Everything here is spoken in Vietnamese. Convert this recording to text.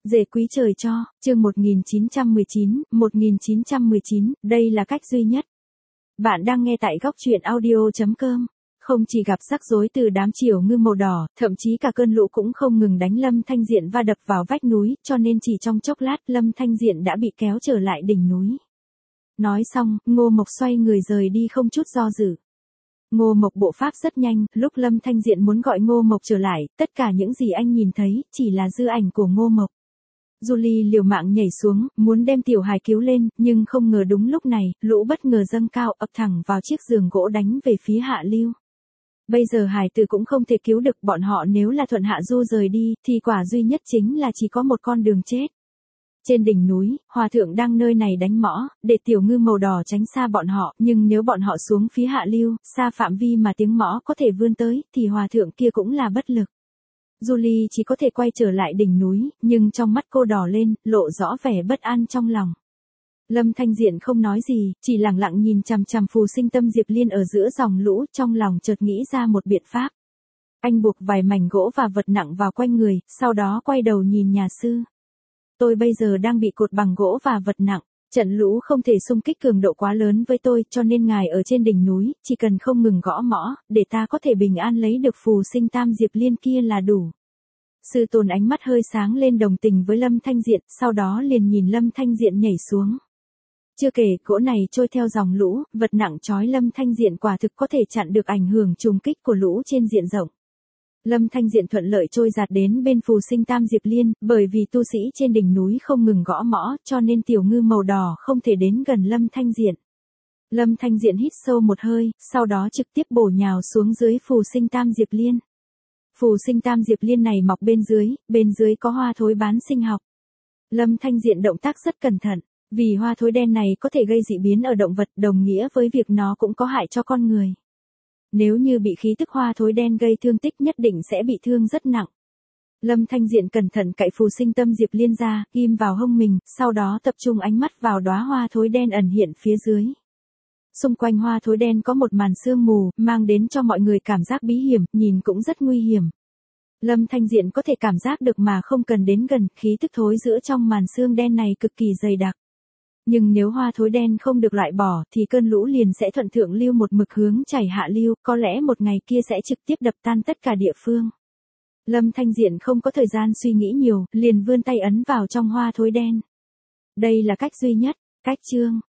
Dề quý trời cho, chương 1919, đây là cách duy nhất. Bạn đang nghe tại góc truyện audio.com. Không chỉ gặp rắc rối từ đám chiều ngư màu đỏ, thậm chí cả cơn lũ cũng không ngừng đánh Lâm Thanh Diện va đập vào vách núi, cho nên chỉ trong chốc lát Lâm Thanh Diện đã bị kéo trở lại đỉnh núi. Nói xong, Ngô Mộc xoay người rời đi không chút do dự. Ngô Mộc bộ pháp rất nhanh, lúc Lâm Thanh Diện muốn gọi Ngô Mộc trở lại, tất cả những gì anh nhìn thấy, chỉ là dư ảnh của Ngô Mộc. Julie liều mạng nhảy xuống, muốn đem tiểu hài cứu lên, nhưng không ngờ đúng lúc này, lũ bất ngờ dâng cao ập thẳng vào chiếc giường gỗ đánh về phía hạ lưu. Bây giờ hài tử cũng không thể cứu được bọn họ, nếu là thuận hạ du rời đi, thì quả duy nhất chính là chỉ có một con đường chết. Trên đỉnh núi, hòa thượng đang nơi này đánh mõ, để tiểu ngư màu đỏ tránh xa bọn họ, nhưng nếu bọn họ xuống phía hạ lưu, xa phạm vi mà tiếng mõ có thể vươn tới, thì hòa thượng kia cũng là bất lực. Julie chỉ có thể quay trở lại đỉnh núi, nhưng trong mắt cô đỏ lên, lộ rõ vẻ bất an trong lòng. Lâm Thanh Diện không nói gì, chỉ lặng lặng nhìn chằm chằm Phù Sinh Tâm Diệp Liên ở giữa dòng lũ, trong lòng chợt nghĩ ra một biện pháp. Anh buộc vài mảnh gỗ và vật nặng vào quanh người, sau đó quay đầu nhìn nhà sư. Tôi bây giờ đang bị cột bằng gỗ và vật nặng. Trận lũ không thể xung kích cường độ quá lớn với tôi, cho nên ngài ở trên đỉnh núi, chỉ cần không ngừng gõ mõ, để ta có thể bình an lấy được Phù Sinh Tam Diệp Liên kia là đủ. Sư tôn ánh mắt hơi sáng lên đồng tình với Lâm Thanh Diện, sau đó liền nhìn Lâm Thanh Diện nhảy xuống. Chưa kể, gỗ này trôi theo dòng lũ, vật nặng trói Lâm Thanh Diện quả thực có thể chặn được ảnh hưởng trùng kích của lũ trên diện rộng. Lâm Thanh Diện thuận lợi trôi giạt đến bên Phù Sinh Tam Diệp Liên, bởi vì tu sĩ trên đỉnh núi không ngừng gõ mõ, cho nên tiểu ngư màu đỏ không thể đến gần Lâm Thanh Diện. Lâm Thanh Diện hít sâu một hơi, sau đó trực tiếp bổ nhào xuống dưới Phù Sinh Tam Diệp Liên. Phù Sinh Tam Diệp Liên này mọc bên dưới có hoa thối bán sinh học. Lâm Thanh Diện động tác rất cẩn thận, vì hoa thối đen này có thể gây dị biến ở động vật, đồng nghĩa với việc nó cũng có hại cho con người. Nếu như bị khí tức hoa thối đen gây thương tích nhất định sẽ bị thương rất nặng. Lâm Thanh Diện cẩn thận cạy Phù Sinh Tâm Diệp Liên ra, ghim vào hông mình, sau đó tập trung ánh mắt vào đóa hoa thối đen ẩn hiện phía dưới. Xung quanh hoa thối đen có một màn sương mù, mang đến cho mọi người cảm giác bí hiểm, nhìn cũng rất nguy hiểm. Lâm Thanh Diện có thể cảm giác được mà không cần đến gần, khí tức thối giữa trong màn sương đen này cực kỳ dày đặc. Nhưng nếu hoa thối đen không được loại bỏ, thì cơn lũ liền sẽ thuận thượng lưu một mực hướng chảy hạ lưu, có lẽ một ngày kia sẽ trực tiếp đập tan tất cả địa phương. Lâm Thanh Diện không có thời gian suy nghĩ nhiều, liền vươn tay ấn vào trong hoa thối đen. Đây là cách duy nhất. Cách chương